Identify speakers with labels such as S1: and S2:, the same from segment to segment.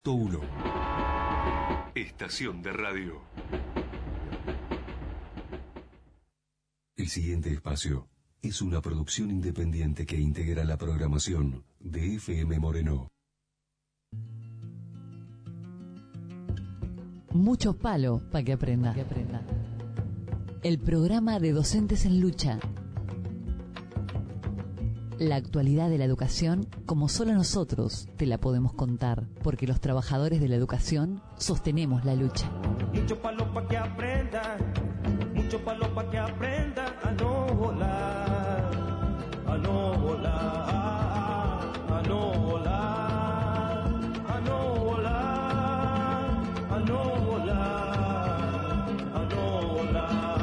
S1: 1. Estación de radio. El siguiente espacio es una producción independiente que integra la programación de FM Moreno.
S2: Mucho palo para que aprenda. El programa de Docentes en Lucha. La actualidad de la educación como solo nosotros te la podemos contar, porque los trabajadores de la educación sostenemos la lucha.
S3: Mucho palo para que aprenda, mucho palo para que aprenda a no volar, a no volar, a no volar, a no volar, a no volar, a no volar.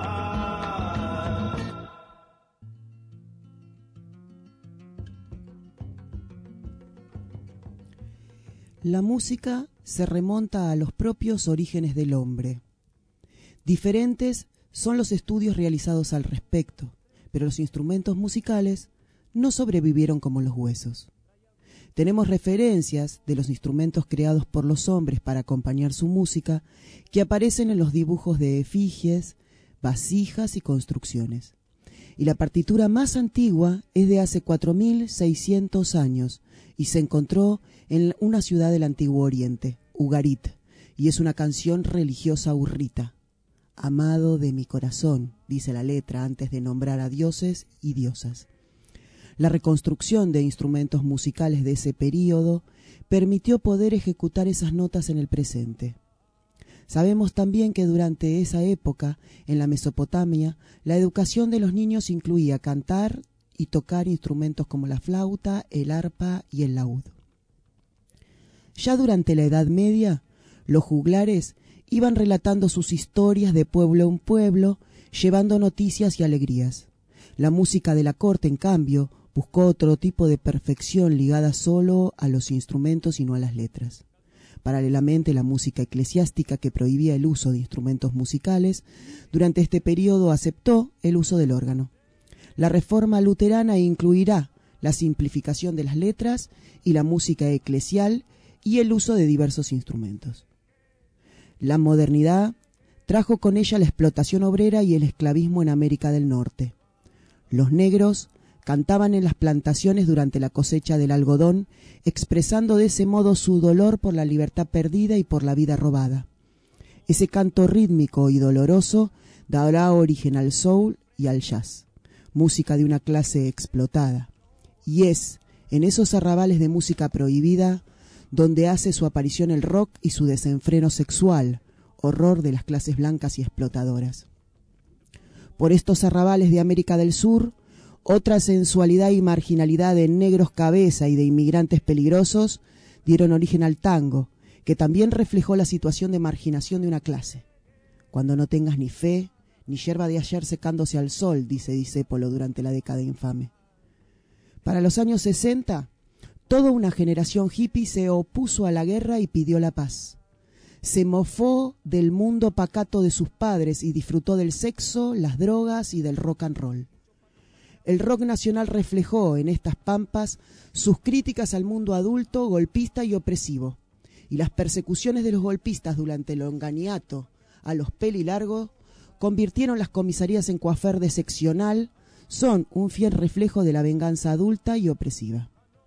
S4: La música se remonta a los propios orígenes del hombre. Diferentes son los estudios realizados al respecto, pero los instrumentos musicales no sobrevivieron como los huesos. Tenemos referencias de los instrumentos creados por los hombres para acompañar su música que aparecen en los dibujos de efigies, vasijas y construcciones. Y la partitura más antigua es de hace 4.600 años y se encontró en una ciudad del Antiguo Oriente, Ugarit, y es una canción religiosa hurrita. Amado de mi corazón, dice la letra antes de nombrar a dioses y diosas. La reconstrucción de instrumentos musicales de ese período permitió poder ejecutar esas notas en el presente. Sabemos también que durante esa época, en la Mesopotamia, la educación de los niños incluía cantar y tocar instrumentos como la flauta, el arpa y el laúd. Ya durante la Edad Media, los juglares iban relatando sus historias de pueblo en pueblo, llevando noticias y alegrías. La música de la corte, en cambio, buscó otro tipo de perfección ligada solo a los instrumentos y no a las letras. Paralelamente, la música eclesiástica, que prohibía el uso de instrumentos musicales, durante este periodo aceptó el uso del órgano. La reforma luterana incluirá la simplificación de las letras y la música eclesial y el uso de diversos instrumentos. La modernidad trajo con ella la explotación obrera y el esclavismo en América del Norte. Los negros cantaban en las plantaciones durante la cosecha del algodón, expresando de ese modo su dolor por la libertad perdida y por la vida robada. Ese canto rítmico y doloroso dará origen al soul y al jazz, música de una clase explotada. Y es en esos arrabales de música prohibida donde hace su aparición el rock y su desenfreno sexual, horror de las clases blancas y explotadoras. Por estos arrabales de América del Sur, otra sensualidad y marginalidad de negros cabeza y de inmigrantes peligrosos dieron origen al tango, que también reflejó la situación de marginación de una clase. Cuando no tengas ni fe, ni yerba de ayer secándose al sol, dice Discépolo durante la década infame. Para los años 60, toda una generación hippie se opuso a la guerra y pidió la paz. Se mofó del mundo pacato de sus padres y disfrutó del sexo, las drogas y del rock and roll. El rock nacional reflejó en estas pampas sus críticas al mundo adulto, golpista y opresivo, y las persecuciones de los golpistas durante el longaniato a los pelilargos convirtieron las comisarías en coafer de seccional, son un fiel reflejo de la venganza adulta y opresiva.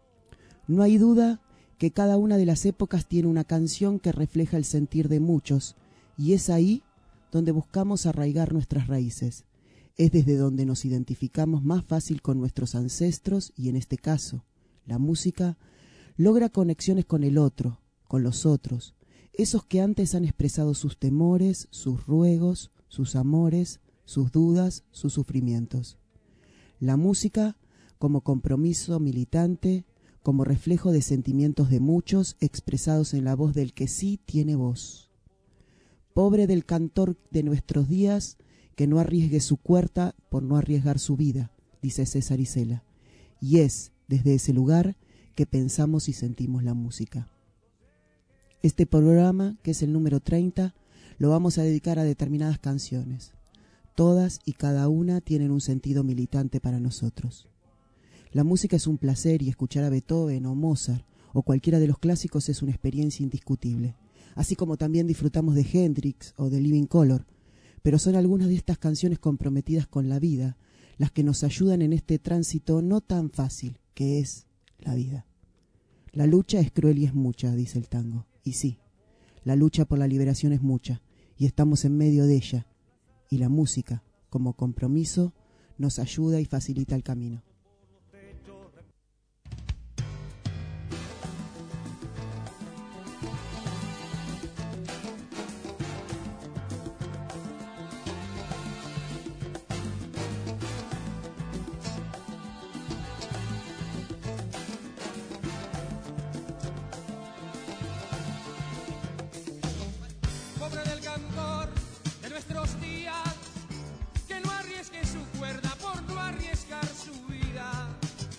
S4: No hay duda que cada una de las épocas tiene una canción que refleja el sentir de muchos, y es ahí donde buscamos arraigar nuestras raíces. Es desde donde nos identificamos más fácil con nuestros ancestros y, en este caso, la música logra conexiones con el otro, con los otros, esos que antes han expresado sus temores, sus ruegos, sus amores, sus dudas, sus sufrimientos. La música como compromiso militante, como reflejo de sentimientos de muchos expresados en la voz del que sí tiene voz. Pobre del cantor de nuestros días, que no arriesgue su cuerda por no arriesgar su vida, dice César Isela. Y es desde ese lugar que pensamos y sentimos la música. Este programa, que es el número 30, lo vamos a dedicar a determinadas canciones. Todas y cada una tienen un sentido militante para nosotros. La música es un placer, y escuchar a Beethoven o Mozart o cualquiera de los clásicos es una experiencia indiscutible, así como también disfrutamos de Hendrix o de Living Colour, pero son algunas de estas canciones comprometidas con la vida las que nos ayudan en este tránsito no tan fácil que es la vida. La lucha es cruel y es mucha, dice el tango, y sí, la lucha por la liberación es mucha, y estamos en medio de ella, y la música, como compromiso, nos ayuda y facilita el camino.
S5: Pobre del cantor de nuestros días, que no arriesgue su cuerda por no arriesgar su vida.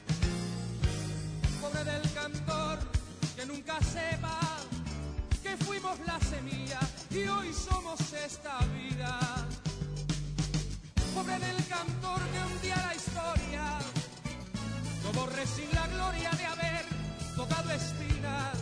S5: Pobre del cantor que nunca sepa que fuimos la semilla y hoy somos esta vida. Pobre del cantor que un día la historia no borre sin la gloria de haber tocado espinas.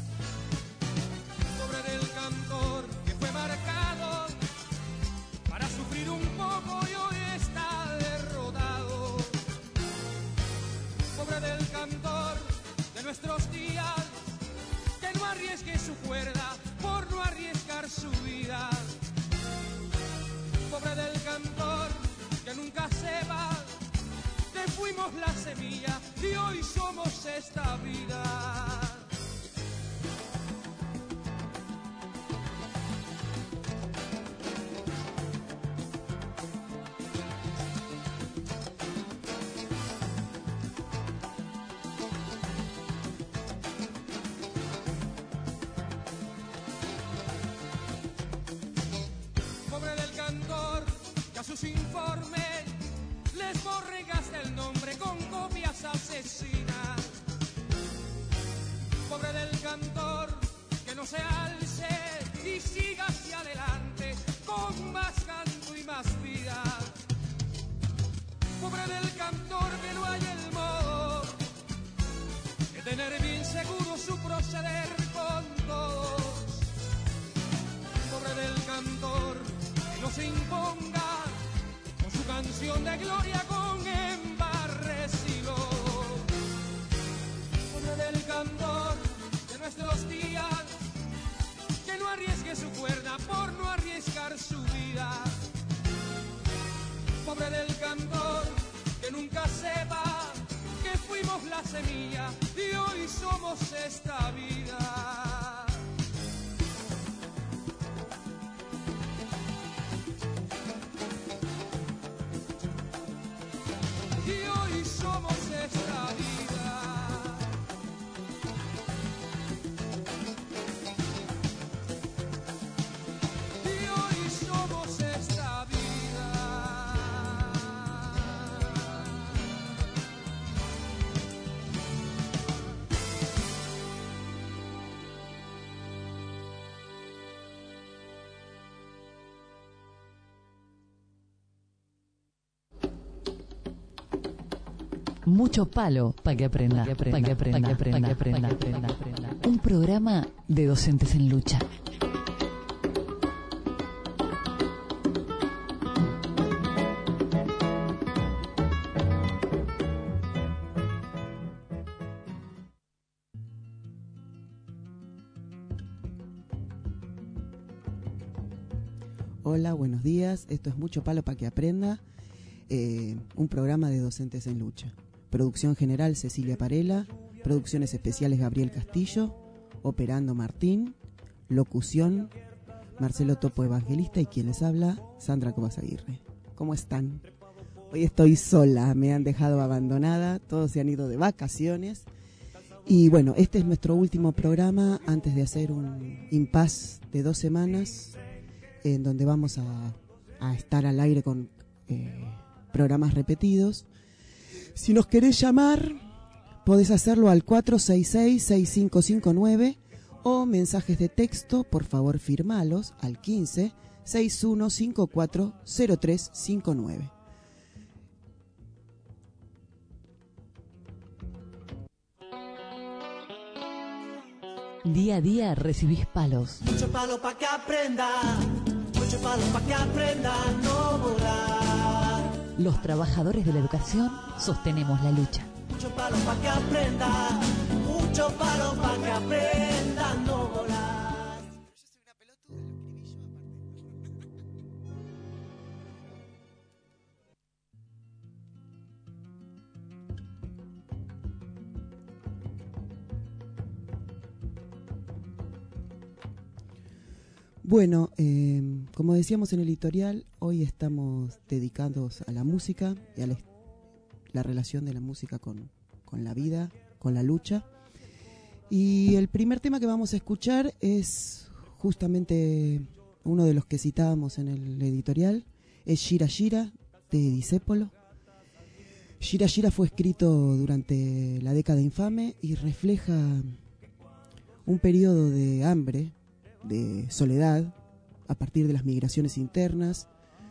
S5: Pobre del cantor que fue marcado para sufrir un poco y hoy está derrotado. Pobre del cantor de nuestros días, que no arriesgue su cuerda por no arriesgar su vida. Pobre del cantor que nunca sepa que fuimos la semilla y hoy somos esta vida. Sus informes les borregaste el nombre con copias asesinas. Pobre del cantor que no se alce y siga hacia adelante con más canto y más vida. Pobre del cantor que no haya el modo de tener bien seguro su proceder con todos. Pobre del cantor que no se imponga su canción de gloria con embarres y lodo. Pobre del cantor de nuestros días, que no arriesgue su cuerda por no arriesgar su vida. Pobre del cantor que nunca sepa que fuimos la semilla y hoy somos esta vida. Somos esta vida. Y hoy somos esta vida.
S2: Mucho palo para que aprenda. Un programa de docentes en lucha.
S4: Hola, buenos días. Esto es Mucho Palo para que aprenda. Un programa de docentes en lucha. Producción general Cecilia Parela, producciones especiales Gabriel Castillo, operando Martín, locución Marcelo Topo Evangelista y quien les habla, Sandra Cobasaguirre. ¿Cómo están? Hoy estoy sola, me han dejado abandonada, todos se han ido de vacaciones y bueno, este es nuestro último programa antes de hacer un impasse de 2 semanas en donde vamos a estar al aire con programas repetidos. Si nos querés llamar, podés hacerlo al 466-6559 o mensajes de texto, por favor firmalos al 15-6154-0359.
S2: Día a día recibís palos.
S6: Mucho palo pa' que aprenda, mucho palo pa' que aprenda a no volar.
S2: Los trabajadores de la educación sostenemos la lucha.
S6: Mucho palo pa' que aprenda, mucho palo pa' que aprenda a no volar.
S4: Yo soy una pelotuda, lo escribí yo aparte. Bueno, como decíamos en el editorial, hoy estamos dedicados a la música y a la relación de la música con la vida, con la lucha. Y el primer tema que vamos a escuchar es justamente uno de los que citábamos en el editorial, es Gira Gira de Discépolo. Gira Gira fue escrito durante la década infame y refleja un periodo de hambre, de soledad, a partir de las migraciones internas,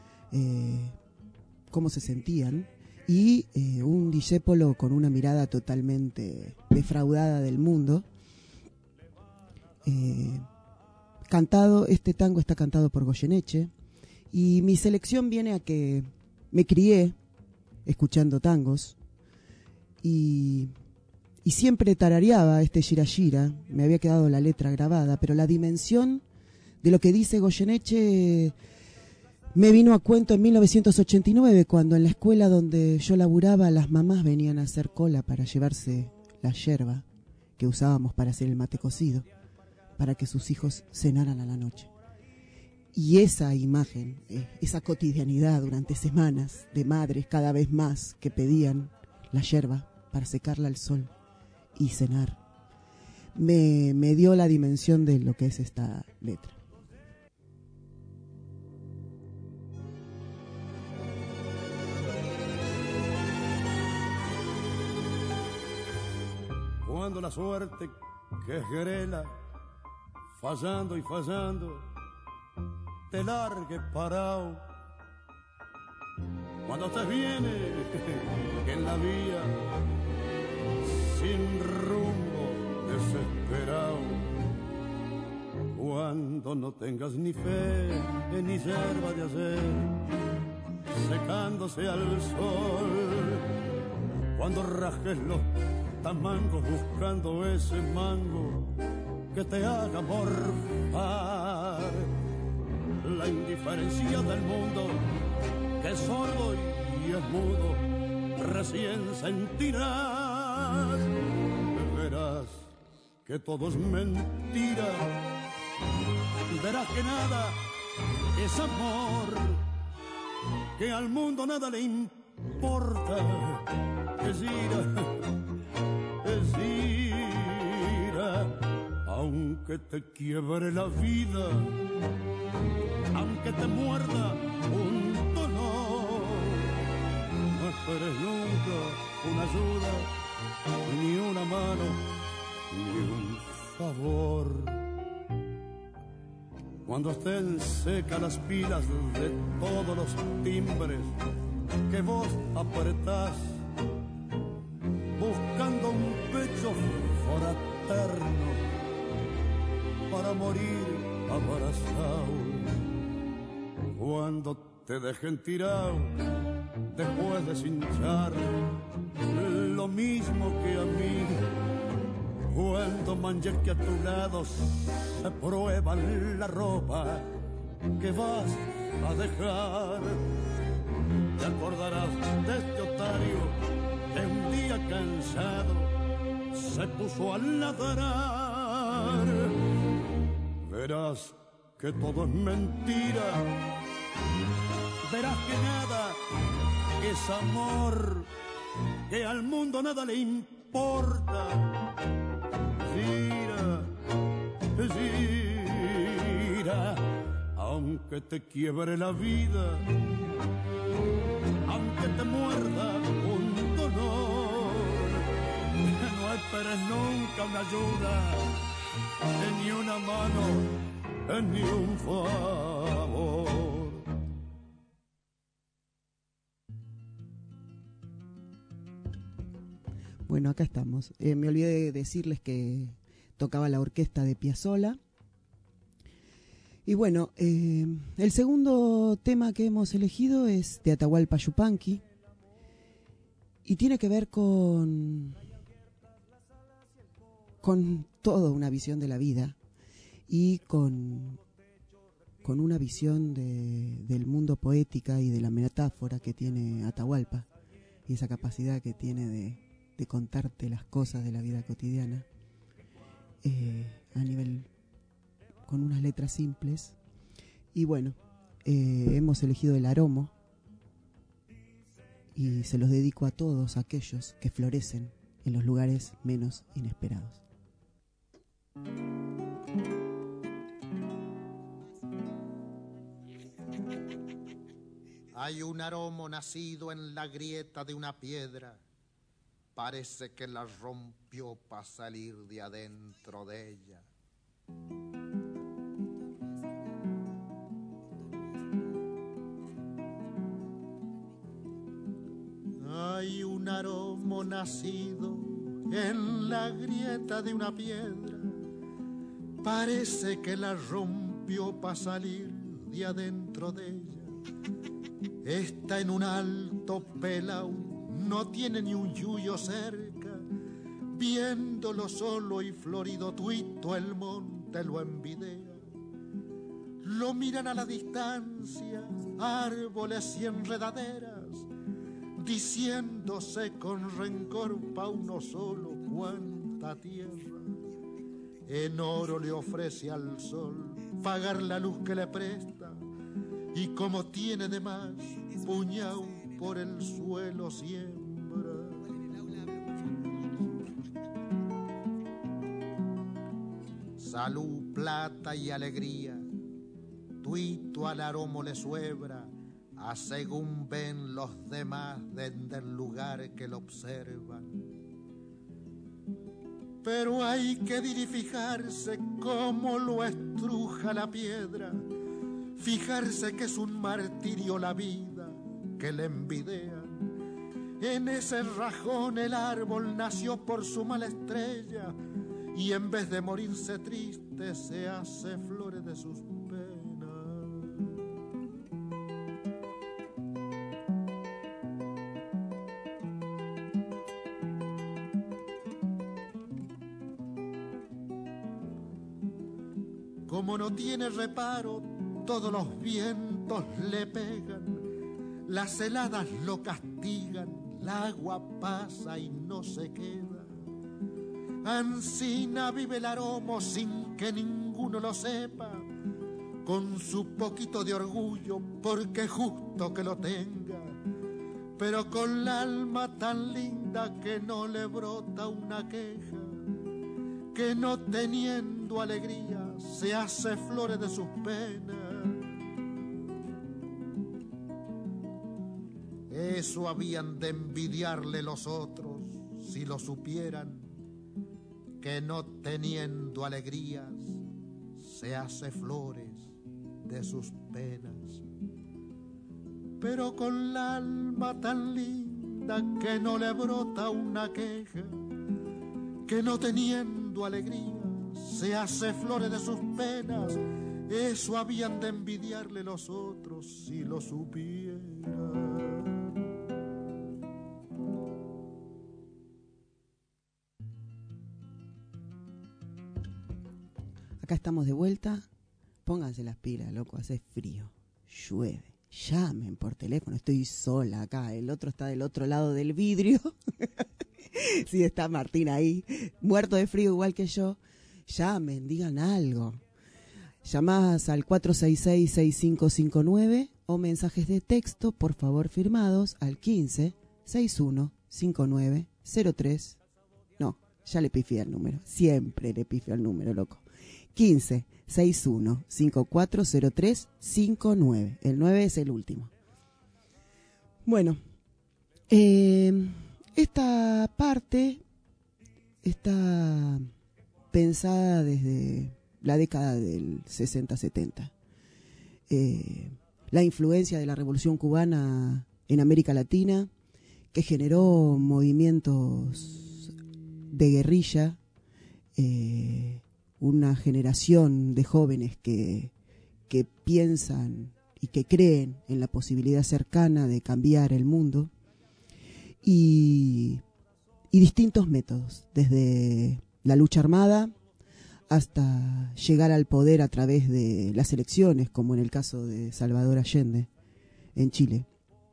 S4: cómo se sentían, y un Discépolo con una mirada totalmente defraudada del mundo. Este tango está cantado por Goyeneche, y mi selección viene a que me crié escuchando tangos, y siempre tarareaba este Gira Gira, me había quedado la letra grabada, pero la dimensión de lo que dice Goyeneche me vino a cuento en 1989, cuando en la escuela donde yo laburaba las mamás venían a hacer cola para llevarse la yerba que usábamos para hacer el mate cocido, para que sus hijos cenaran a la noche. Y esa imagen, esa cotidianidad durante semanas de madres cada vez más que pedían la yerba para secarla al sol y cenar, me dio la dimensión de lo que es esta letra.
S7: Cuando la suerte que es grela, fallando y fallando, te largue parao. Cuando te viene en la vía, sin rumbo, desesperado. Cuando no tengas ni fe ni yerba de hacer, secándose al sol. Cuando rajes los tamangos buscando ese mango que te haga morfar. La indiferencia del mundo, que es sordo y es mudo, recién sentirás. Verás que todo es mentira, verás que nada es amor, que al mundo nada le importa, es ira, aunque te quiebre la vida, aunque te muerda un dolor, no esperes nunca una ayuda, ni una mano, ni un favor. Cuando estén secas las pilas de todos los timbres que vos apretás, buscando un pecho fraterno para morir abrazado. Cuando te dejen tirado después de cinchar, lo mismo que a mí. Cuando manches que a tu lado se prueba la ropa que vas a dejar, te acordarás de este otario que un día cansado se puso a ladrar. Verás que todo es mentira, verás que nada es amor, que al mundo nada le importa. Gira, aunque te quiebre la vida, aunque te muerda un dolor, no esperes nunca una ayuda, ni una mano, ni un favor.
S4: Bueno, acá estamos. Me olvidé de decirles que tocaba la orquesta de Piazzolla. Y bueno, el segundo tema que hemos elegido es de Atahualpa Yupanqui y tiene que ver con toda una visión de la vida y con una visión del mundo poética y de la metáfora que tiene Atahualpa y esa capacidad que tiene de contarte las cosas de la vida cotidiana a nivel con unas letras simples. Y bueno, hemos elegido el Aromo y se los dedico a todos aquellos que florecen en los lugares menos inesperados.
S8: Hay un aromo nacido en la grieta de una piedra, parece que la rompió para salir de adentro de ella. Hay un aromo nacido en la grieta de una piedra, parece que la rompió para salir de adentro de ella. Está en un alto pelau, no tiene ni un yuyo cerca, viéndolo solo y florido tuito el monte lo envidea. Lo miran a la distancia, árboles y enredaderas, diciéndose con rencor pa' uno solo cuánta tierra. En oro le ofrece al sol pagar la luz que le presta, y como tiene de más, puñao por el suelo siembra. Salud, plata y alegría, tuito al aromo le suebra, a según ven los demás desde el lugar que lo observan. Pero hay que fijarse cómo lo estruja la piedra, fijarse que es un martirio la vida que le envidian. En ese rajón el árbol nació por su mala estrella, y en vez de morirse triste se hace flores de sus penas. Como no tiene reparo, todos los vientos le pegan, las heladas lo castigan, el agua pasa y no se queda. Ansina vive el aromo sin que ninguno lo sepa, con su poquito de orgullo, porque es justo que lo tenga, pero con la alma tan linda que no le brota una queja, que no teniendo alegría se hace flores de sus penas. Eso habían de envidiarle los otros si lo supieran, que no teniendo alegrías se hace flores de sus penas. Pero con la alma tan linda que no le brota una queja, que no teniendo alegría se hace flores de sus penas, eso habían de envidiarle los otros si lo supieran.
S4: Acá estamos de vuelta. Pónganse las pilas, loco, hace frío, llueve. Llamen por teléfono, estoy sola acá. El otro está del otro lado del vidrio. Sí, está Martín ahí, muerto de frío igual que yo. Llamen, digan algo. Llamás al 466-6559 o mensajes de texto, por favor, firmados al 15-61-5903. No, ya le pifié el número. Siempre le pifio el número, loco. 15-61-5403-59. El 9 es el último. Bueno, esta parte está pensada desde la década del 60-70. La influencia de la Revolución Cubana en América Latina, que generó movimientos de guerrilla una generación de jóvenes que piensan y que creen en la posibilidad cercana de cambiar el mundo, y distintos métodos, desde la lucha armada hasta llegar al poder a través de las elecciones, como en el caso de Salvador Allende en Chile.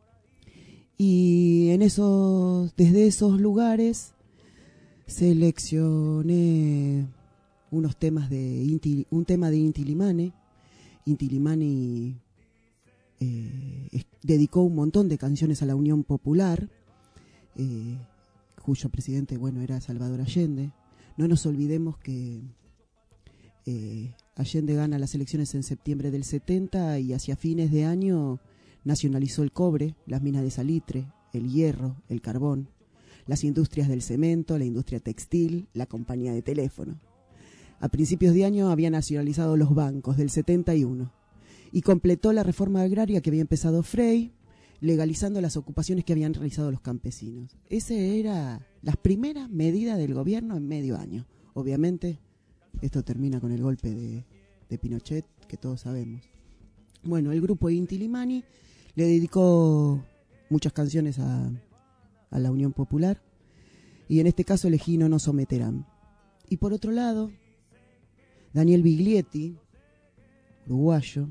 S4: Y desde esos lugares seleccioné un tema de Inti Illimani. Inti Illimani dedicó un montón de canciones a la Unión Popular, cuyo presidente, era Salvador Allende. No nos olvidemos que Allende gana las elecciones en septiembre del 70 y hacia fines de año nacionalizó el cobre, las minas de salitre, el hierro, el carbón, las industrias del cemento, la industria textil, la compañía de teléfono. A principios de año había nacionalizado los bancos del 71 y completó la reforma agraria que había empezado Frei, legalizando las ocupaciones que habían realizado los campesinos. Esa era la primera medida del gobierno en medio año. Obviamente, esto termina con el golpe de Pinochet, que todos sabemos. El grupo Inti Illimani le dedicó muchas canciones a la Unión Popular, y en este caso elegí No nos someterán. Y por otro lado, Daniel Biglietti, uruguayo,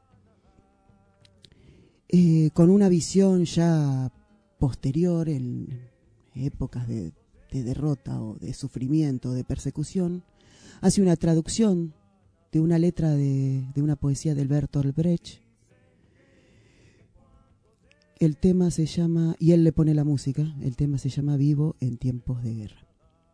S4: con una visión ya posterior en épocas de derrota o de sufrimiento, de persecución, hace una traducción de una letra de una poesía de Bertolt Brecht. El tema se llama, y él le pone la música, el tema se llama Vivo en tiempos de guerra.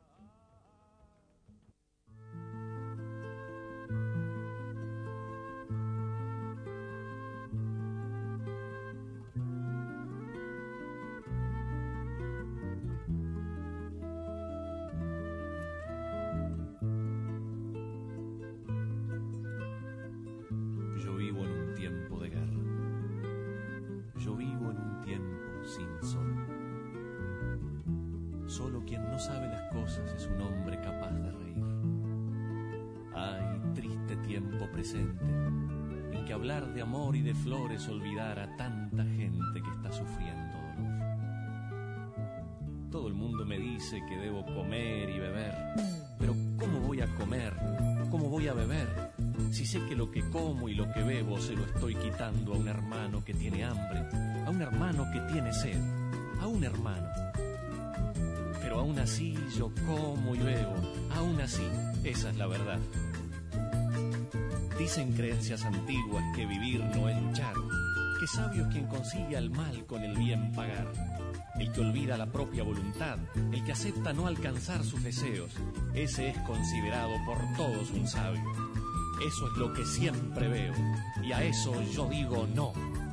S9: Solo quien no sabe las cosas es un hombre capaz de reír. Ay, triste tiempo presente, en que hablar de amor y de flores olvidar a tanta gente que está sufriendo dolor. Todo el mundo me dice que debo comer y beber, pero ¿cómo voy a comer? ¿Cómo voy a beber? Si sé que lo que como y lo que bebo se lo estoy quitando a un hermano que tiene hambre, a un hermano que tiene sed, a un hermano. Pero aún así yo como y bebo, aún así, esa es la verdad. Dicen creencias antiguas que vivir no es luchar, que sabio es quien consigue al mal con el bien pagar. El que olvida la propia voluntad, el que acepta no alcanzar sus deseos, ese es considerado por todos un sabio. Eso es lo que siempre veo, y a eso yo digo no.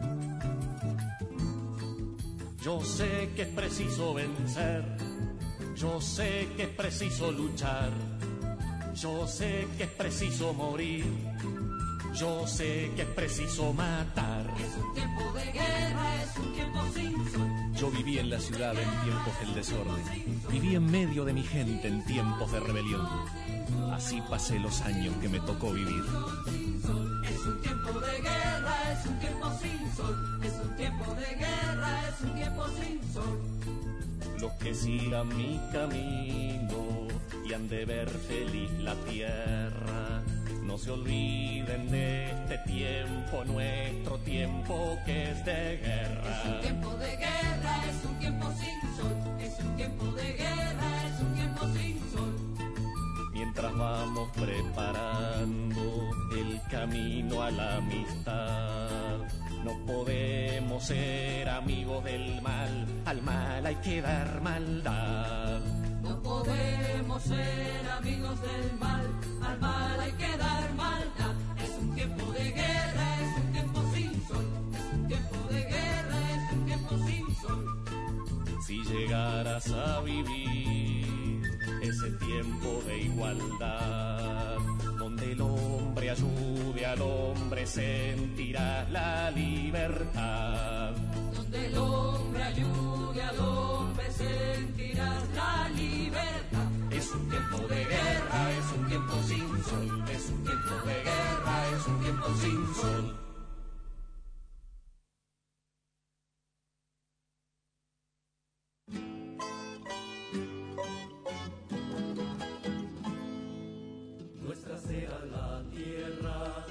S9: Yo sé que es preciso vencer, yo sé que es preciso luchar, yo sé que es preciso morir, yo sé que es preciso matar.
S6: Es un tiempo de guerra, es un tiempo sin sol.
S9: Yo viví en la ciudad en tiempos del desorden, viví en medio de mi gente en tiempos de rebelión. Así pasé los años que me tocó vivir.
S6: Es un tiempo de guerra, es un tiempo sin sol. Es un tiempo de guerra, es un tiempo sin sol.
S9: Los que sigan mi camino y han de ver feliz la tierra, no se olviden de este tiempo, nuestro tiempo que es de guerra.
S6: Es un tiempo de guerra, es un tiempo sin sol. Es un tiempo de guerra, es un tiempo sin sol.
S9: Mientras vamos preparando el camino a la amistad, no podemos ser amigos del mal, al mal hay que dar maldad.
S6: No podemos ser amigos del mal, al mal hay que dar maldad. Es un tiempo de guerra, es un tiempo sin sol. Es un tiempo de guerra, es un tiempo sin sol.
S9: Si llegaras a vivir ese tiempo de igualdad, donde el hombre ayude al hombre, sentirás la libertad.
S6: Donde el hombre ayude al hombre, sentirás la libertad.
S9: Es
S6: un tiempo de guerra, es un tiempo sin sol, es un tiempo de guerra, es un tiempo sin sol.
S3: Nuestra será la tierra,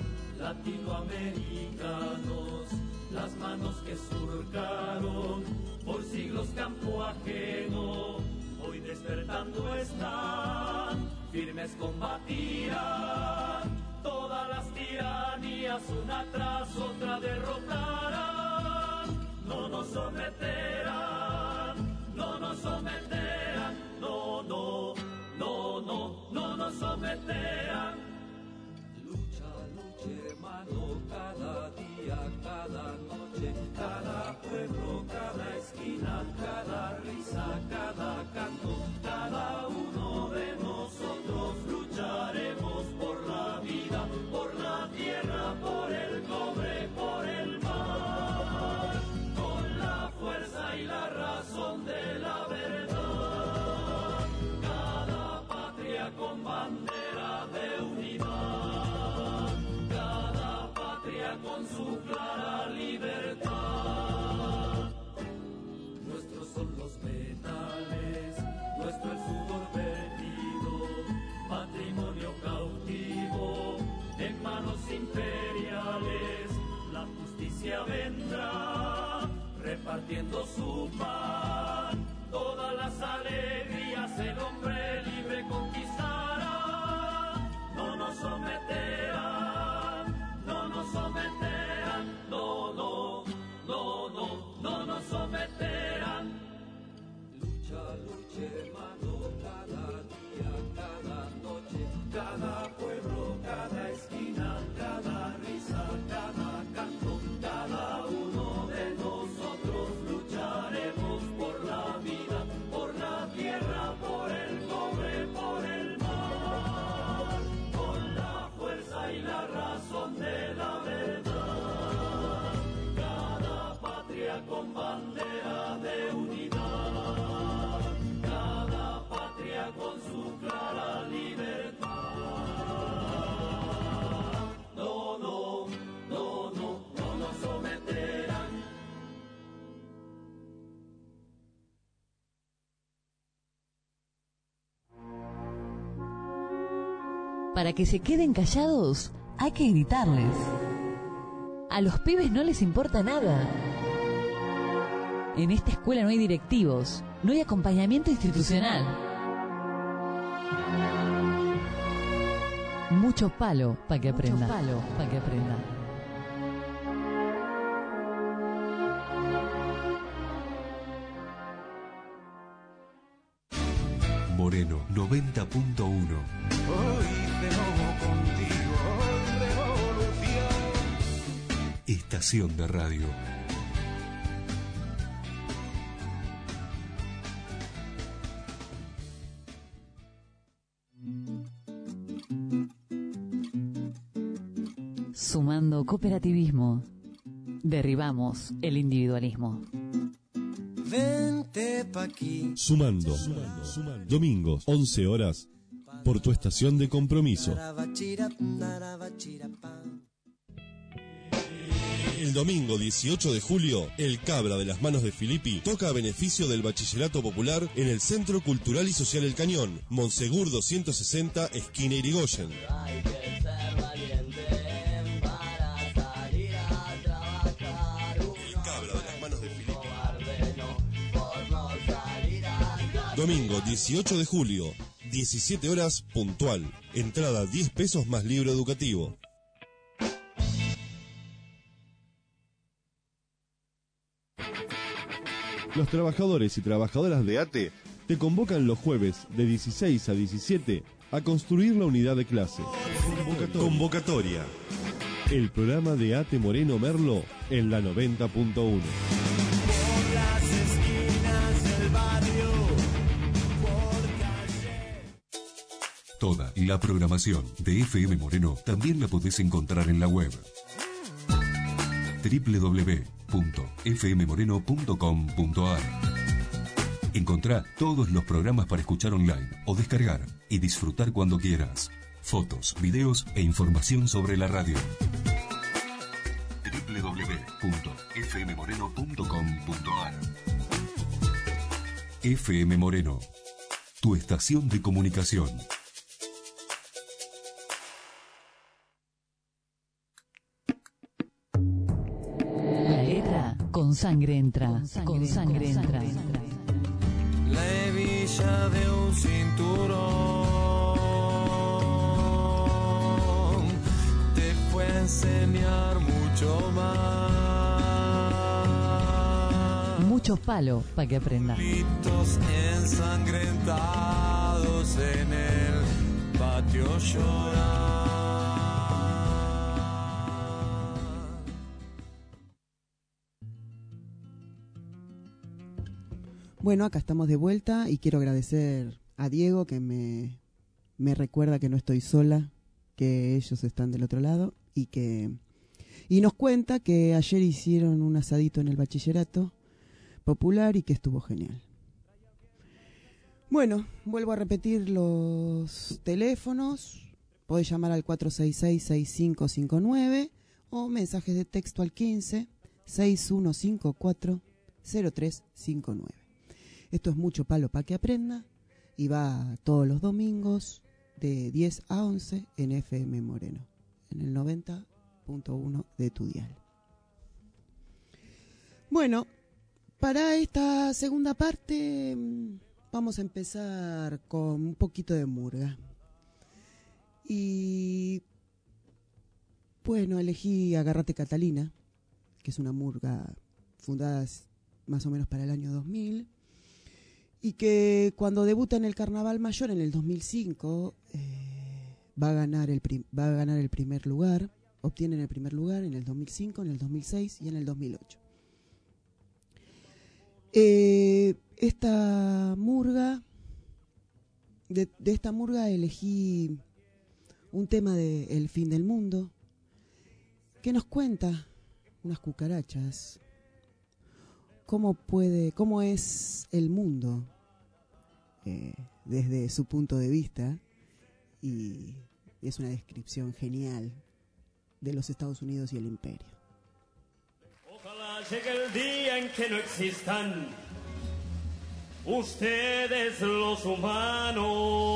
S3: latinoamericanos, las manos que surcaron por siglos campo ajeno, hoy despertando están, firmes combatirán, todas las tiranías una tras otra derrotarán, no nos someterán, no nos someterán, no, no, no, no, no nos someterán.
S6: Lucha, lucha hermano, cada día, cada noche, cada pueblo, cada esquina, cada risa, cada canto, cada uno de nosotros lucharemos por la vida, por la tierra, por el cobre, por el mar, con la fuerza y la razón de la verdad, cada patria con bandera de unidad, cada patria con su clara libertad. Nuestros son los metales, nuestro el sudor vertido, patrimonio cautivo en manos imperiales, la justicia vendrá repartiendo su pan, todas las alegrías el hombre libre conquistará, no nos someterán, no nos someterán, no, no, no, no, no nos someterán. Lucha, lucha hermano, cada día, cada noche, cada pueblo, cada esquina, cada risa, cada canto, cada uno de nosotros lucharemos por la vida, por la tierra, por el cobre, por el mar, con la fuerza y la razón de la verdad, cada patria con bandera de unidad, cada patria con su clara libertad. No, no, no, no, no nos someterán.
S2: Para que se queden callados, hay que gritarles. A los pibes no les importa nada. En esta escuela no hay directivos, no hay acompañamiento institucional. Mucho palo para que aprenda. Mucho palo para que aprenda.
S1: Moreno 90.1.
S5: Hoy renovo contigo, revolución.
S1: Estación de radio.
S2: Sumando cooperativismo, derribamos el individualismo.
S5: Vente pa' aquí.
S10: Sumando. Domingos, 11 horas, por tu estación de compromiso. El domingo 18 de julio, el Cabra de las manos de Filippi toca a beneficio del Bachillerato Popular en el Centro Cultural y Social El Cañón, Monsegur 260, esquina Irigoyen. El Cabra de las manos de Filippi. Domingo 18 de julio, 17 horas puntual. Entrada 10 pesos más libro educativo. Los trabajadores y trabajadoras de ATE te convocan los jueves de 16 a 17 a construir la unidad de clase. Convocatoria. El programa de ATE Moreno Merlo en la 90.1.
S5: Por las esquinas del barrio, por calle.
S1: Toda la programación de FM Moreno también la podés encontrar en la web www.fmmoreno.com.ar. Encontrá todos los programas para escuchar online o descargar y disfrutar cuando quieras. Fotos, videos e información sobre la radio. www.fmmoreno.com.ar FM Moreno, tu estación de comunicación.
S2: La letra con sangre entra. Con sangre entra.
S5: La hebilla de un cinturón te fue a enseñar mucho más.
S2: Mucho palo para que aprenda.
S5: Gritos ensangrentados en el patio llorar.
S4: Bueno, acá estamos de vuelta y quiero agradecer a Diego que me recuerda que no estoy sola, que ellos están del otro lado y nos cuenta que ayer hicieron un asadito en el bachillerato popular y que estuvo genial. Bueno, vuelvo a repetir los teléfonos. Podés llamar al 466-6559 o mensajes de texto al 15-6154-0359. Esto es Mucho Palo para que aprenda y va todos los domingos de 10 a 11 en FM Moreno, en el 90.1 de tu dial. Bueno, para esta segunda parte vamos a empezar con un poquito de murga. Y bueno, elegí Agárrate Catalina, que es una murga fundada más o menos para el año 2000. Y que cuando debuta en el Carnaval Mayor en el 2005 va a ganar el primer lugar, obtienen el primer lugar en el 2005, en el 2006 y en el 2008. Esta murga, de esta murga elegí un tema de El fin del mundo que nos cuenta unas cucarachas, cómo es el mundo desde su punto de vista, y es una descripción genial de los Estados Unidos y el imperio.
S3: Ojalá llegue el día en que no existan ustedes los humanos.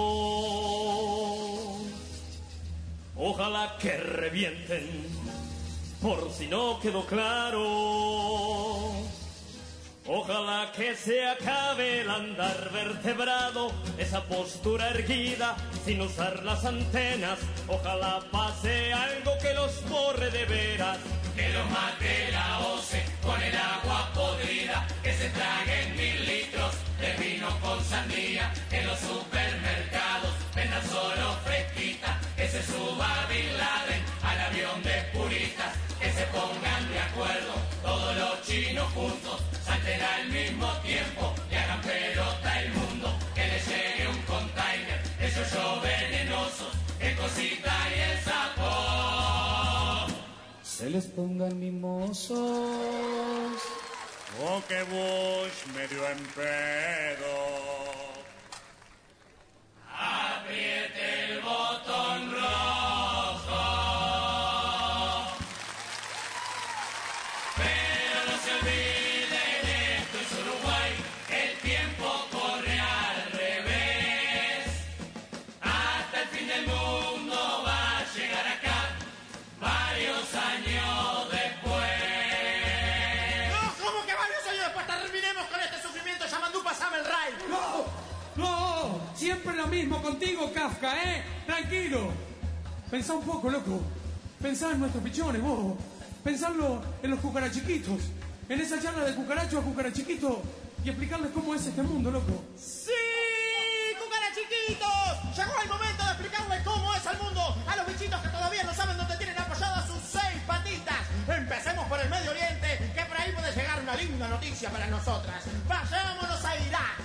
S3: Ojalá que revienten, por si no quedó claro. Ojalá que se acabe el andar vertebrado, esa postura erguida sin usar las antenas. Ojalá pase algo que los borre de veras, que los mate la OCE con el agua podrida, que se traguen 1000 litros de vino con sandía, que los supermercados vendan solo fresquita, que se suba Bin Laden al avión de puritas, que se pongan de acuerdo todos los chinos juntos, salten al mismo tiempo y hagan pelota el mundo, que les llegue un container de yoyo venenosos, el cosita y el sapo se les pongan mimosos, o que Bush medio en pedo apriete el botón rojo. Pero no se olviden, esto es Uruguay, el tiempo corre al revés. Hasta el fin del mundo va a llegar acá, varios años después.
S11: No, ¿cómo que varios años después? Terminemos con este sufrimiento llamando pasame el ray.
S12: No, siempre lo mismo contigo, Kafka, Tranquilo. Pensá un poco, loco. Pensá en nuestros pichones, vos. Pensarlo en los cucarachiquitos, en esa charla de cucaracho a cucarachiquito y explicarles cómo es este mundo, loco.
S11: ¡Sí, cucarachiquitos! Llegó el momento de explicarles cómo es el mundo a los bichitos que todavía no saben dónde tienen apoyadas sus 6 patitas. Empecemos por el Medio Oriente, que por ahí puede llegar una linda noticia para nosotras. Vayámonos a Irak.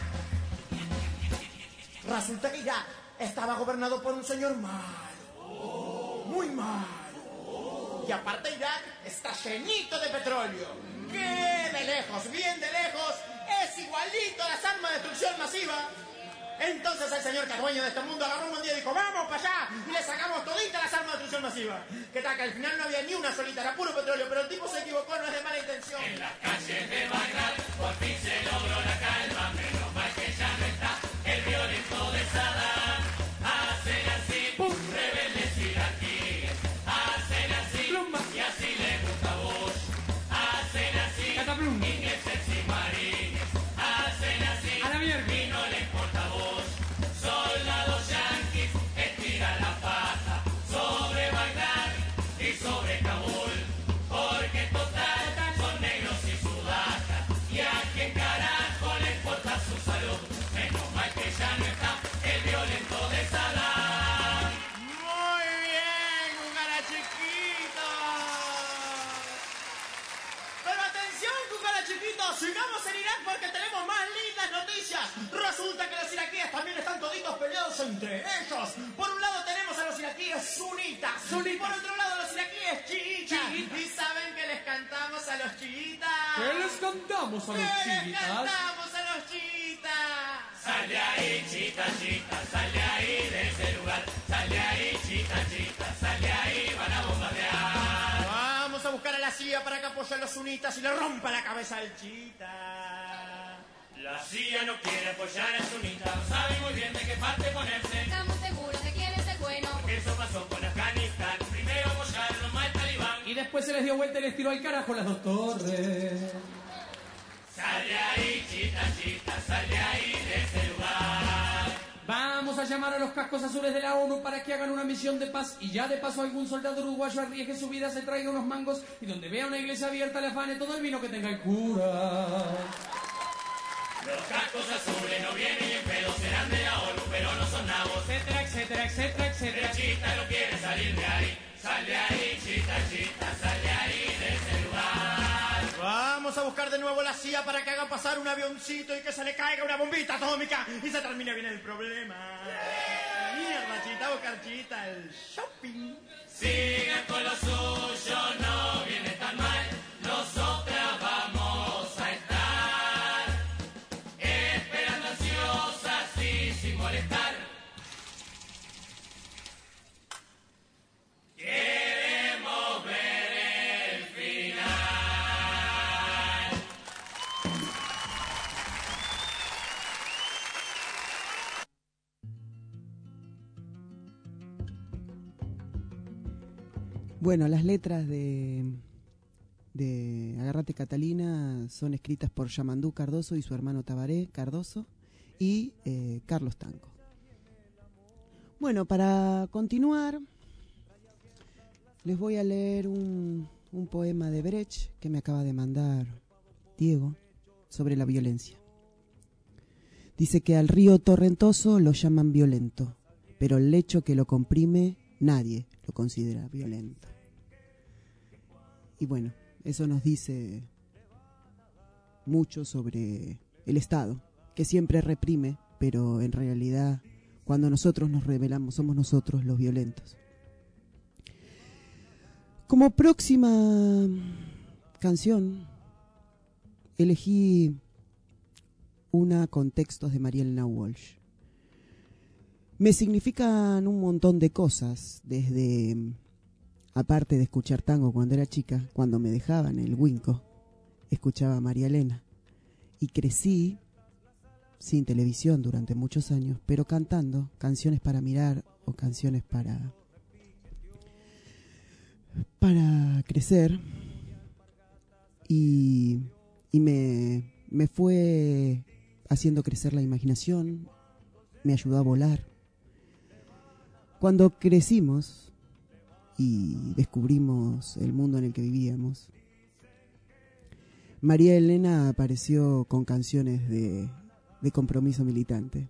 S11: Resulta que Irak estaba gobernado por un señor malo, muy malo. Y aparte Irak está llenito de petróleo, que de lejos, bien de lejos, es es igualito a las armas de destrucción masiva. Entonces el señor que es dueño de este mundo agarró un buen día y dijo, vamos para allá, y le sacamos toditas las armas de destrucción masiva. Que tal, que al final no había ni una solita, era puro petróleo, pero el tipo se equivocó, no es de mala intención.
S6: En las calles de Bagdad por fin se logró la calma, menos mal que ya no está el violento de Saddam. Hacen así, rebeldes iraquíes, hacen así, y así le gusta a Bush. Hacen así, ingleses y marines, hacen así, y no le importa a Bush. Soldados yanquis estiran la pata sobre Bagdad y sobre Kabul, porque total son negros y sudacas, y a quien carajo le importa su salud. Menos mal que ya no está el violento de Saddam.
S11: Muy bien, Cucara chiquito. Pero atención, Cucara chiquito, sigamos en Irak porque tenemos más lindas noticias. Resulta que los iraquíes también están toditos peleados entre ellos. Por un lado tenemos a los iraquíes sunitas, y por otro lado los iraquíes chiitas. ¿Y saben que les cantamos a los chiitas?
S12: ¿Qué les cantamos a los
S11: ¿Qué les
S12: chiitas?
S11: cantamos a los chiitas?
S6: Sal de ahí, chita, chita, sal de ahí de ese lugar. Sal de ahí, chita, chita, sal de ahí, van a bombardear.
S11: Vamos a buscar a la CIA para que apoye a los sunitas y le rompa la cabeza al chiita.
S6: La CIA no quiere apoyar al sunita, sabe muy bien de qué parte ponerse.
S13: Estamos seguros de quién es el bueno.
S6: Porque eso pasó con Afganistán. Primero apoyaron al talibán.
S12: Y después se les dio vuelta y les tiró al carajo las dos torres.
S6: Sal de ahí, chita, chita, sal de ahí de ese lugar.
S12: Vamos a llamar a los cascos azules de la ONU para que hagan una misión de paz y ya de paso algún soldado uruguayo arriesgue su vida, se traiga unos mangos y donde vea una iglesia abierta le afane todo el vino que tenga el cura.
S6: Los cascos azules no vienen en pedo, serán de la ONU, pero no son nabos.
S12: Etcétera, etcétera, etcétera, etcétera.
S6: El chita no quiere salir de ahí. Sal de ahí, chita, chita, sal de ahí de ese lugar.
S11: Vamos a buscar de nuevo la CIA para que haga pasar un avioncito y que se le caiga una bombita atómica y se termine bien el problema. Mierda, chita, buscar chita, el shopping.
S6: Sigan con lo suyo, no viene tan mal. Nosotras vamos a estar esperando ansiosas y sin molestar. Queremos ver el final.
S4: Bueno, las letras de Agárrate Catalina son escritas por Yamandú Cardoso y su hermano Tabaré Cardoso y Carlos Tanco. Bueno, para continuar, les voy a leer un poema de Brecht que me acaba de mandar Diego sobre la violencia. Dice que al río torrentoso lo llaman violento, pero el lecho que lo comprime nadie lo considera violento. Y bueno, eso nos dice mucho sobre el Estado, que siempre reprime, pero en realidad cuando nosotros nos rebelamos somos nosotros los violentos. Como próxima canción elegí una con textos de María Elena Walsh. Me significan un montón de cosas, desde, aparte de escuchar tango cuando era chica, cuando me dejaban el Winco, escuchaba a María Elena. Y crecí sin televisión durante muchos años, pero cantando canciones para mirar o canciones para crecer. Y me fue haciendo crecer la imaginación, me ayudó a volar. Cuando crecimos y descubrimos el mundo en el que vivíamos, María Elena apareció con canciones de compromiso militante.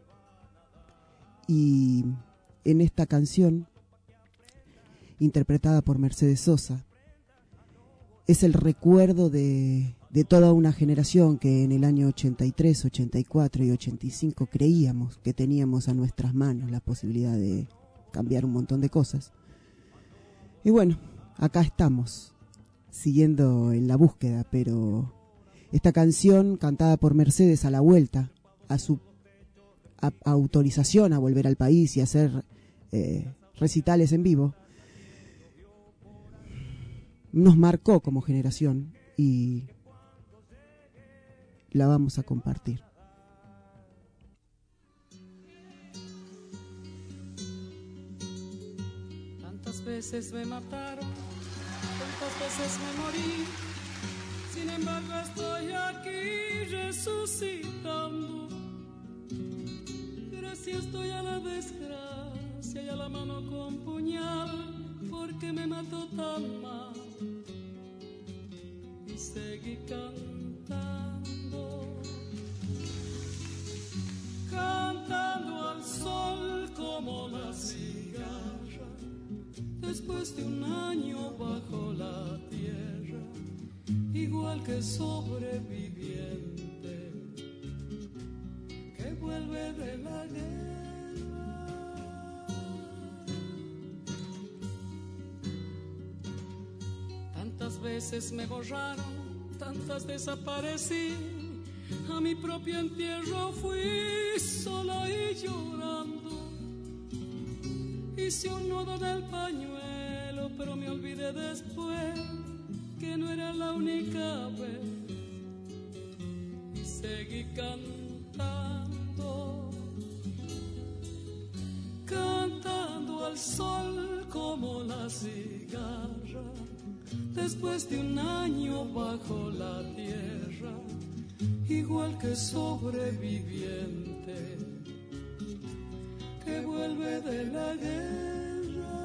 S4: Y en esta canción, interpretada por Mercedes Sosa, es el recuerdo de toda una generación que en el año 83, 84 y 85 creíamos que teníamos a nuestras manos la posibilidad de cambiar un montón de cosas. Y bueno, acá estamos, siguiendo en la búsqueda, pero Esta canción, cantada por Mercedes a la vuelta, a su autorización a volver al país y hacer recitales en vivo, nos marcó como generación y la vamos a compartir.
S14: Tantas veces me mataron, tantas veces me morí, sin embargo estoy aquí resucitando. Gracias estoy a la desgracia y a la mano con puñal, porque me mató tan mal. Y seguí cantando, cantando al sol como la cigarra, después de un año bajo la tierra, igual que sobreviviente que vuelve de la guerra. Tantas veces me borraron, tantas desaparecí, a mi propio entierro fui sola y llorando. Hice un nudo en el pañuelo, pero me olvidé después que no era la única vez. Y seguí cantando, cantando al sol como la cigarra, después de un año bajo la tierra, igual que sobreviviente que vuelve de la guerra.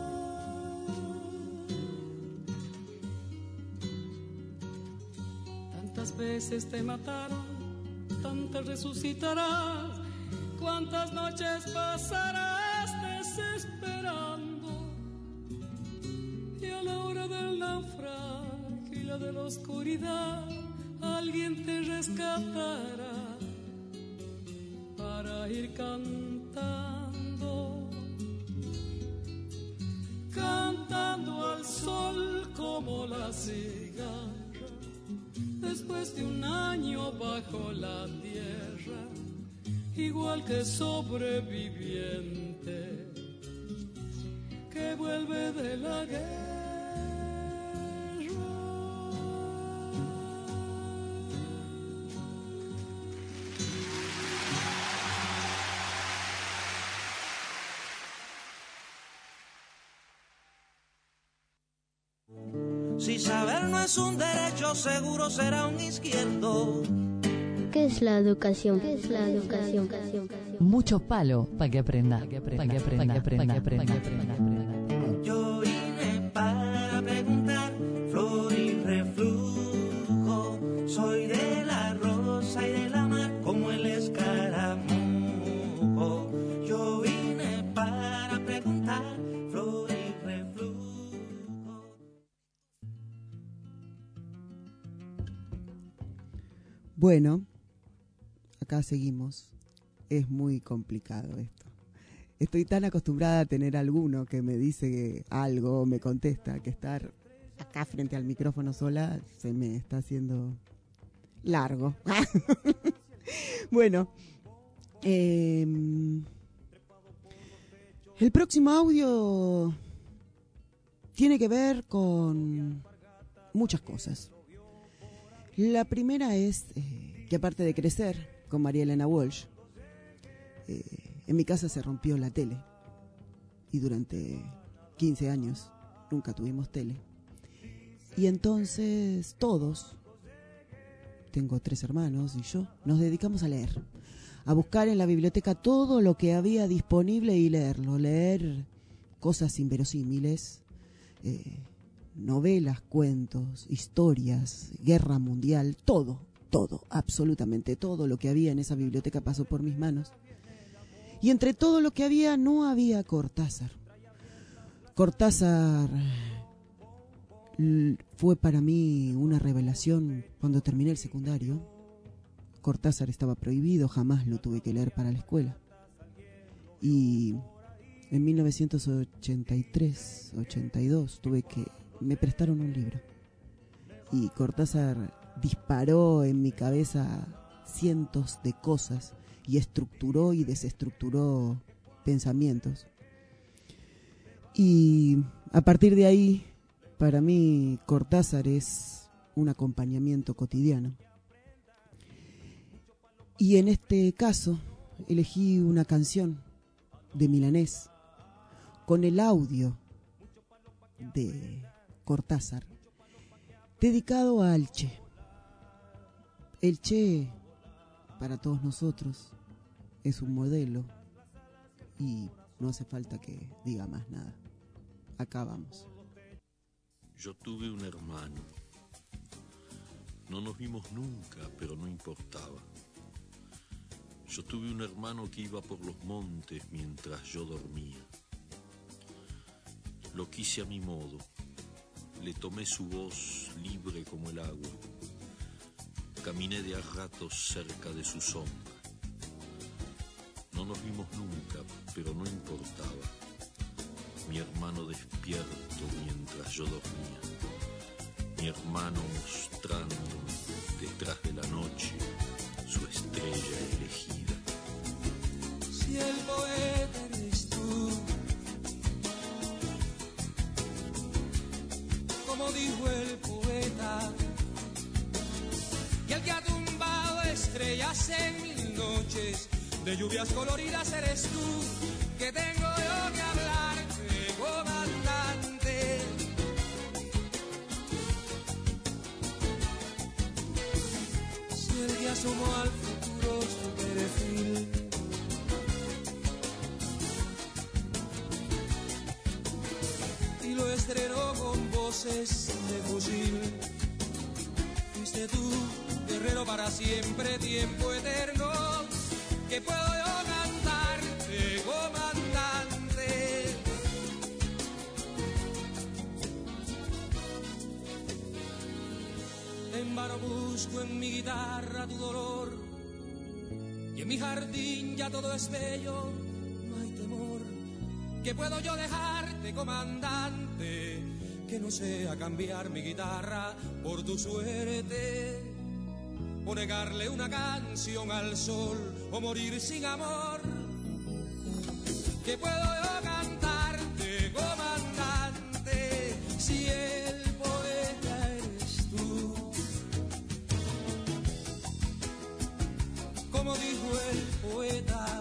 S14: Tantas veces te mataron, tantas resucitarás, cuántas noches pasarás desesperando, y a la hora del naufragio y la de la oscuridad alguien te rescatará para ir cantando, cantando al sol como la cigarra, después de un año bajo la tierra, igual que sobreviviente que vuelve de la guerra.
S15: Si saber no es un derecho, seguro será un izquierdo.
S16: ¿Qué es la educación? ¿Qué es la educación?
S2: Mucho palo para que aprenda.
S15: Yo vine para preguntar, flor y reflujo. Soy de la rosa y de la mar como el escaramujo. Yo vine para preguntar, flor y reflujo.
S4: Bueno, acá seguimos. Es muy complicado esto. Estoy tan acostumbrada a tener alguno que me dice algo, me contesta, que estar acá frente al micrófono sola se me está haciendo largo. Bueno, el próximo audio tiene que ver con muchas cosas. La primera es que aparte de crecer con María Elena Walsh, en mi casa se rompió la tele y durante 15 años nunca tuvimos tele. Y entonces todos, tengo 3 hermanos y yo, nos dedicamos a leer, a buscar en la biblioteca todo lo que había disponible y leerlo, leer cosas inverosímiles, novelas, cuentos, historias, guerra mundial, todo, absolutamente todo lo que había en esa biblioteca pasó por mis manos. Y entre todo lo que había, no había Cortázar. Cortázar fue para mí una revelación cuando terminé el secundario. Cortázar estaba prohibido, jamás lo tuve que leer para la escuela. Y en 1983, 82, me prestaron un libro. Y Cortázar disparó en mi cabeza cientos de cosas y estructuró y desestructuró pensamientos. Y a partir de ahí, para mí, Cortázar es un acompañamiento cotidiano. Y en este caso, elegí una canción de Milanés con el audio de Cortázar, dedicado al Che. El Che, para todos nosotros, es un modelo y no hace falta que diga más nada. Acá vamos.
S17: Yo tuve un hermano. No nos vimos nunca, pero no importaba. Yo tuve un hermano que iba por los montes mientras yo dormía. Lo quise a mi modo. Le tomé su voz libre como el agua. Caminé de a ratos cerca de su sombra. No nos vimos nunca, pero no importaba. Mi hermano despierto mientras yo dormía. Mi hermano mostrándome detrás de la noche su estrella elegida.
S5: Si el poeta eres tú, como dijo el poeta, y el que ha tumbado estrellas en mil noches de lluvias coloridas eres tú, que tengo yo que hablarte, comandante. Si el día asomó al futuro su perfil, y lo estrenó con voces de fusil, fuiste tú, guerrero para siempre, tiempo eterno, que puedo yo cantarte, comandante. En vano busco en mi guitarra tu dolor, y en mi jardín ya todo es bello, no hay temor, que puedo yo dejarte, comandante, que no sea cambiar mi guitarra por tu suerte, o negarle una canción al sol, o morir sin amor, que puedo yo cantarte, comandante, si el poeta eres tú. Como dijo el poeta,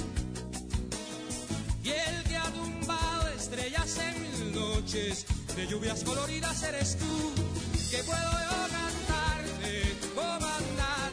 S5: y el que ha tumbado estrellas en mil noches de lluvias coloridas eres tú, que puedo yo cantarte, comandante.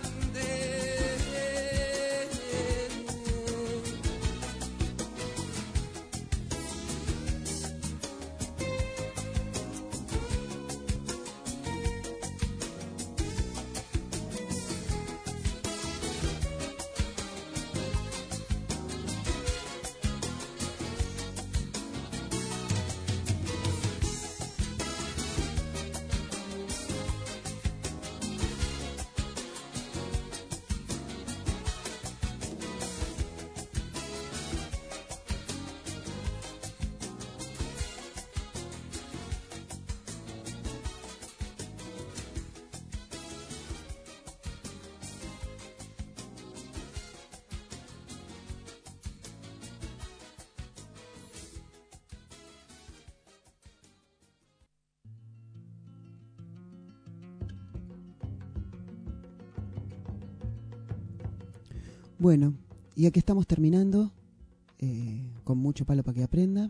S4: Bueno, y aquí estamos terminando, con mucho palo para que aprenda.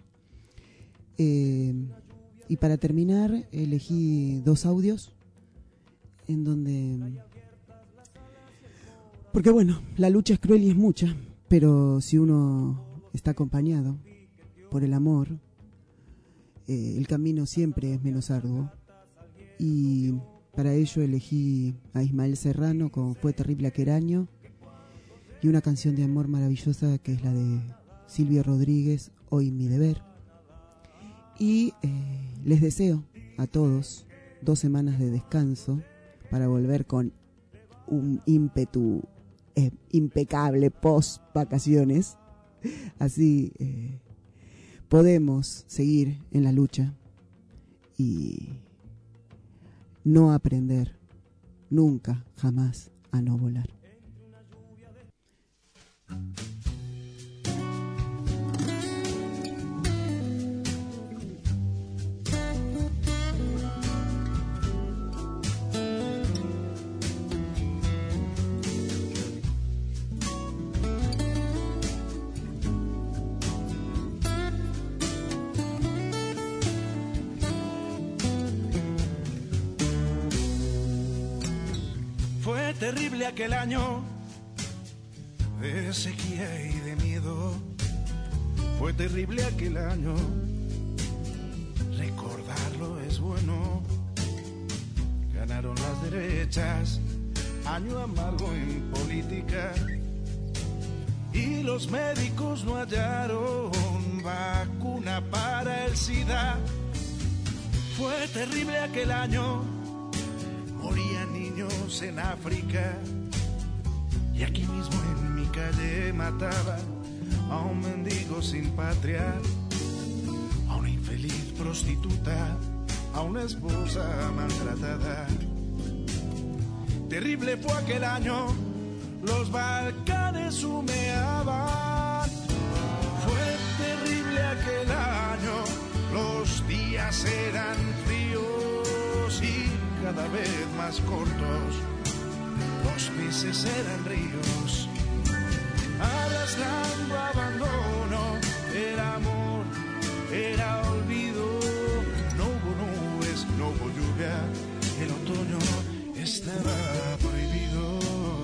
S4: Y para terminar, elegí 2 audios en donde... Porque bueno, la lucha es cruel y es mucha, pero si uno está acompañado por el amor, el camino siempre es menos arduo. Y para ello elegí a Ismael Serrano con Fue terrible aquel año, y una canción de amor maravillosa que es la de Silvio Rodríguez, Hoy mi deber. Y les deseo a todos 2 semanas de descanso para volver con un ímpetu impecable post vacaciones. Así podemos seguir en la lucha y no aprender nunca, jamás a no volar.
S18: Fue terrible aquel año de sequía y de miedo. Fue terrible aquel año, recordarlo es bueno. Ganaron las derechas, año amargo en política. Y los médicos no hallaron vacuna para el SIDA. Fue terrible aquel año, morían niños en África. Y aquí mismo en mi calle mataban a un mendigo sin patria, a una infeliz prostituta, a una esposa maltratada. Terrible fue aquel año, los Balcanes humeaban. Fue terrible aquel año, los días eran fríos y cada vez más cortos. Los meses eran ríos, arrastrando abandono. El amor era olvido. No hubo nubes, no hubo lluvia. El otoño estaba prohibido.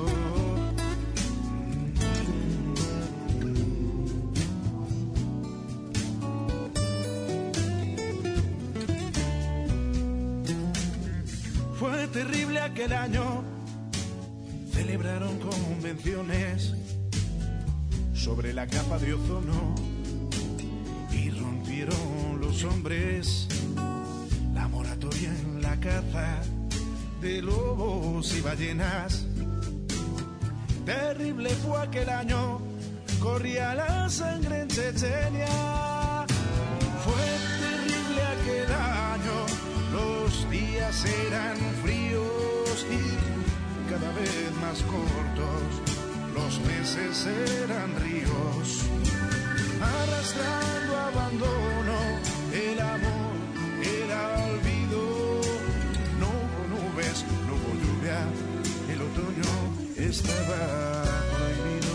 S18: Fue terrible aquel año. Celebraron convenciones sobre la capa de ozono y rompieron los hombres la moratoria en la caza de lobos y ballenas. Terrible fue aquel año, corría la sangre en Chechenia. Fue terrible aquel año, los días eran fríos y cada vez más cortos, los meses eran ríos, arrastrando abandono. El amor era olvido. No hubo nubes, no hubo lluvia. El otoño estaba prohibido.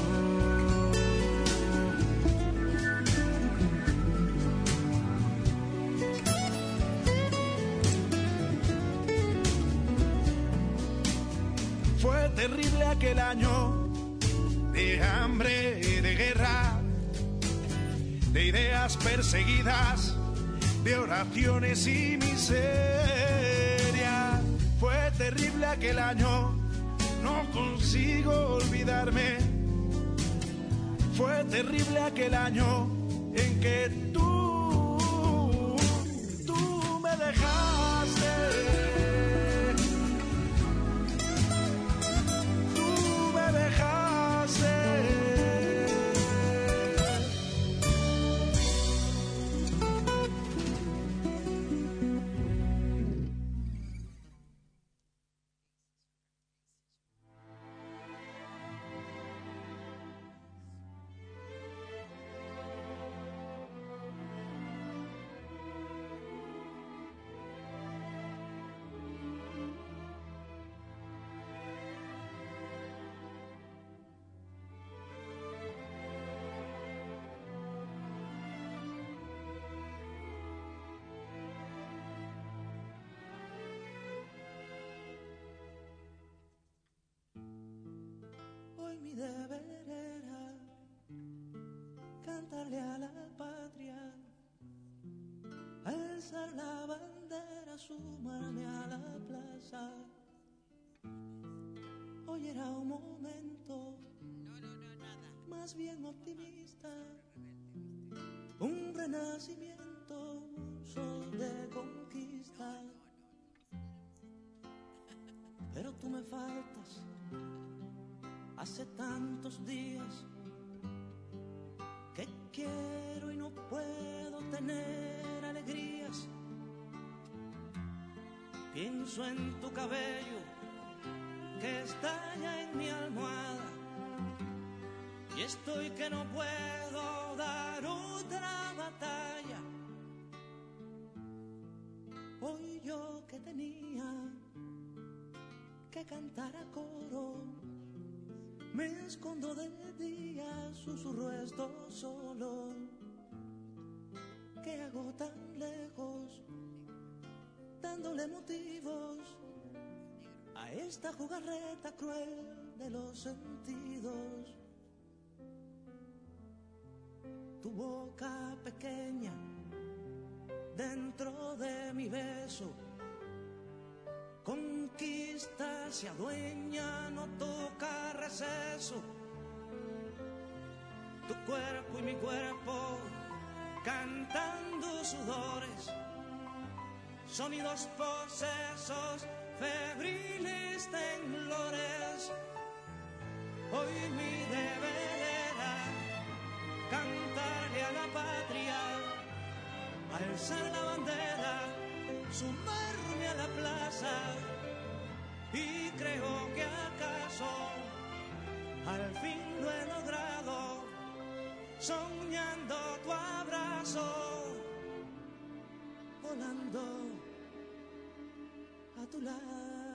S18: Fue terrible aquel año de hambre y de guerra, de ideas perseguidas, de oraciones y miseria. Fue terrible aquel año, no consigo olvidarme. Fue terrible aquel año en que tú me dejaste.
S15: Hoy mi deber era cantarle a la patria, alzar la bandera, sumarme a la plaza. Hoy era un momento más bien optimista, un renacimiento, un sol de conquista. Pero tú me faltas. Hace tantos días que quiero y no puedo tener alegrías. Pienso en tu cabello que estalla en mi almohada y estoy que no puedo dar otra batalla. Hoy yo que tenía que cantar a coro, me escondo del día, susurro esto solo. ¿Qué hago tan lejos, dándole motivos a esta jugarreta cruel de los sentidos? Tu boca pequeña dentro de mi beso conquista, se adueña, no toca receso. Tu cuerpo y mi cuerpo cantando sudores, sonidos posesos, febriles temblores. Hoy mi deber era cantarle a la patria, alzar la bandera, sumarme a la plaza, y creo que acaso al fin lo he logrado, soñando tu abrazo, volando a tu lado.